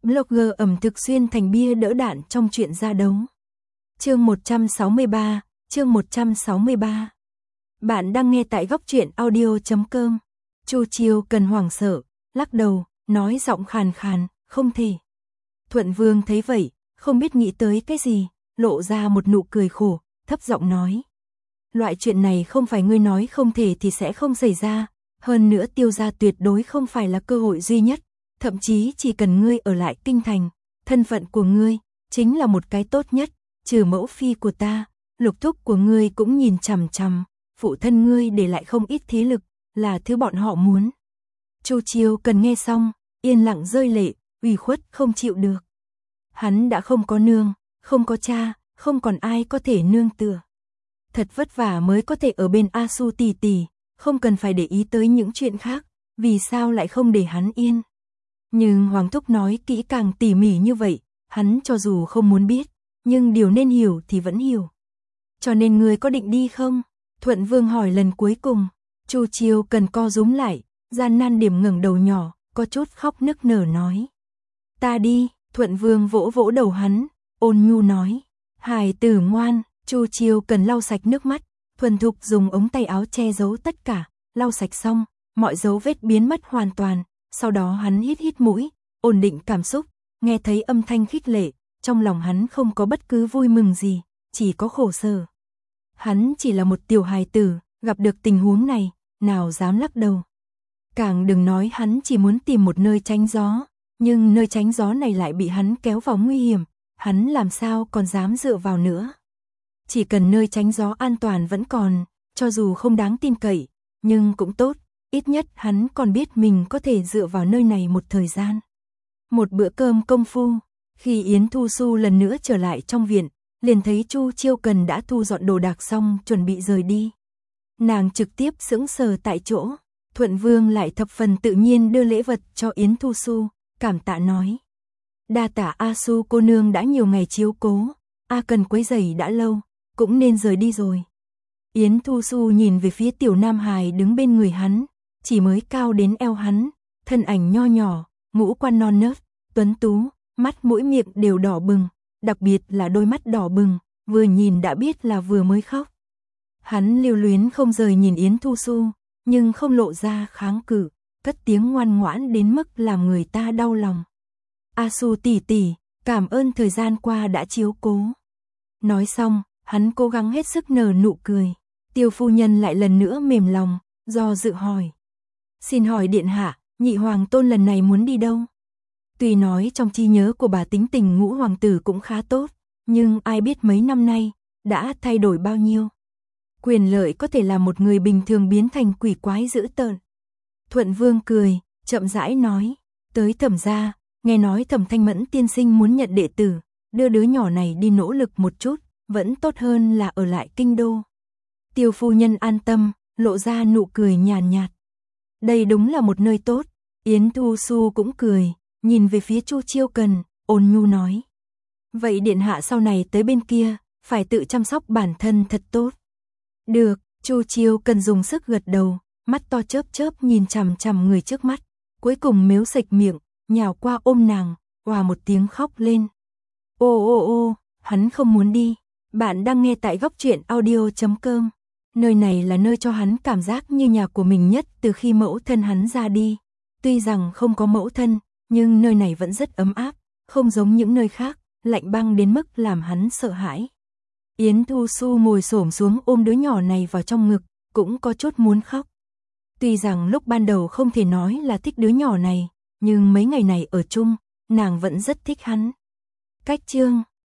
Blogger ẩm thực xuyên thành bia đỡ đạn trong chuyện ra đấu. Chương 163, chương 163. Bạn đang nghe tại goctruyện.audio.com. Chu Chiêu Cần hoảng sợ, lắc đầu, nói giọng khàn khàn, không thể. Thuận Vương thấy vậy, không biết nghĩ tới cái gì, lộ ra một nụ cười khổ, thấp giọng nói. Loại chuyện này không phải ngươi nói không thể thì sẽ không xảy ra, hơn nữa Tiêu gia tuyệt đối không phải là cơ hội duy nhất, thậm chí chỉ cần ngươi ở lại kinh thành, thân phận của ngươi chính là một cái tốt nhất, trừ mẫu phi của ta, lục thúc của ngươi cũng nhìn chằm chằm, phụ thân ngươi để lại không ít thế lực, là thứ bọn họ muốn. Chu Chiêu Cần nghe xong, yên lặng rơi lệ, ủy khuất không chịu được. Hắn đã không có nương, không có cha, không còn ai có thể nương tựa. Thật vất vả mới có thể ở bên A Su tỷ tỷ, không cần phải để ý tới những chuyện khác, vì sao lại không để hắn yên. Nhưng Hoàng Thúc nói kỹ càng tỉ mỉ như vậy, hắn cho dù không muốn biết, nhưng điều nên hiểu thì vẫn hiểu. Cho nên ngươi có định đi không? Thuận Vương hỏi lần cuối cùng. Chu Chiêu Cần co rúm lại, gian nan điểm ngẩng đầu nhỏ, có chút khóc nức nở nói. Ta đi. Thuận Vương vỗ vỗ đầu hắn, ôn nhu nói. Hài tử ngoan. Chu Chiêu Cần lau sạch nước mắt, thuần thục dùng ống tay áo che giấu tất cả, lau sạch xong, mọi dấu vết biến mất hoàn toàn, sau đó hắn hít hít mũi, ổn định cảm xúc, nghe thấy âm thanh khích lệ, trong lòng hắn không có bất cứ vui mừng gì, chỉ có khổ sở. Hắn chỉ là một tiểu hài tử, gặp được tình huống này, nào dám lắc đầu. Càng đừng nói hắn chỉ muốn tìm một nơi tránh gió, nhưng nơi tránh gió này lại bị hắn kéo vào nguy hiểm, hắn làm sao còn dám dựa vào nữa. Chỉ cần nơi tránh gió an toàn vẫn còn, cho dù không đáng tin cậy, nhưng cũng tốt, ít nhất hắn còn biết mình có thể dựa vào nơi này một thời gian. Một bữa cơm công phu, khi Yến Thu Xu lần nữa trở lại trong viện, liền thấy Chu Chiêu Cần đã thu dọn đồ đạc xong chuẩn bị rời đi. Nàng trực tiếp sững sờ tại chỗ, Thuận Vương lại thập phần tự nhiên đưa lễ vật cho Yến Thu Xu, cảm tạ nói. Đa tạ A Su cô nương đã nhiều ngày chiếu cố, A Cần quấy rầy đã lâu, cũng nên rời đi rồi. Yến Thu Xu nhìn về phía tiểu nam hài đứng bên người hắn, chỉ mới cao đến eo hắn, thân ảnh nho nhỏ, ngũ quan non nớt, tuấn tú, mắt mũi miệng đều đỏ bừng, đặc biệt là đôi mắt đỏ bừng, vừa nhìn đã biết là vừa mới khóc. Hắn lưu luyến không rời nhìn Yến Thu Xu, nhưng không lộ ra kháng cự, cất tiếng ngoan ngoãn đến mức làm người ta đau lòng. A Su tỷ tỷ, cảm ơn thời gian qua đã chiếu cố. Nói xong, hắn cố gắng hết sức nở nụ cười. Tiêu phu nhân lại lần nữa mềm lòng, do dự hỏi. Xin hỏi điện hạ, nhị hoàng tôn lần này muốn đi đâu? Tuy nói trong trí nhớ của bà tính tình ngũ hoàng tử cũng khá tốt, nhưng ai biết mấy năm nay, đã thay đổi bao nhiêu. Quyền lợi có thể làm một người bình thường biến thành quỷ quái dữ tợn. Thuận Vương cười, chậm rãi nói, tới Thẩm gia, nghe nói Thẩm Thanh Mẫn tiên sinh muốn nhận đệ tử, đưa đứa nhỏ này đi nỗ lực một chút, vẫn tốt hơn là ở lại kinh đô. Tiêu phu nhân an tâm, lộ ra nụ cười nhàn nhạt. Đây đúng là một nơi tốt. Yến Thu Xu cũng cười, nhìn về phía Chu Chiêu Cần, ôn nhu nói. Vậy điện hạ sau này tới bên kia, phải tự chăm sóc bản thân thật tốt. Được, Chu Chiêu Cần dùng sức gật đầu, mắt to chớp chớp nhìn chằm chằm người trước mắt, cuối cùng mếu sạch miệng, nhào qua ôm nàng, òa một tiếng khóc lên. Ô ô ô, hắn không muốn đi. Bạn đang nghe tại goctruyện.audio.com. Nơi này là nơi cho hắn cảm giác như nhà của mình nhất từ khi mẫu thân hắn ra đi. Tuy rằng không có mẫu thân, nhưng nơi này vẫn rất ấm áp, không giống những nơi khác, lạnh băng đến mức làm hắn sợ hãi. Yến Thu Xu ngồi xổm xuống ôm đứa nhỏ này vào trong ngực, cũng có chút muốn khóc. Tuy rằng lúc ban đầu không thể nói là thích đứa nhỏ này, nhưng mấy ngày này ở chung, nàng vẫn rất thích hắn. Cách chương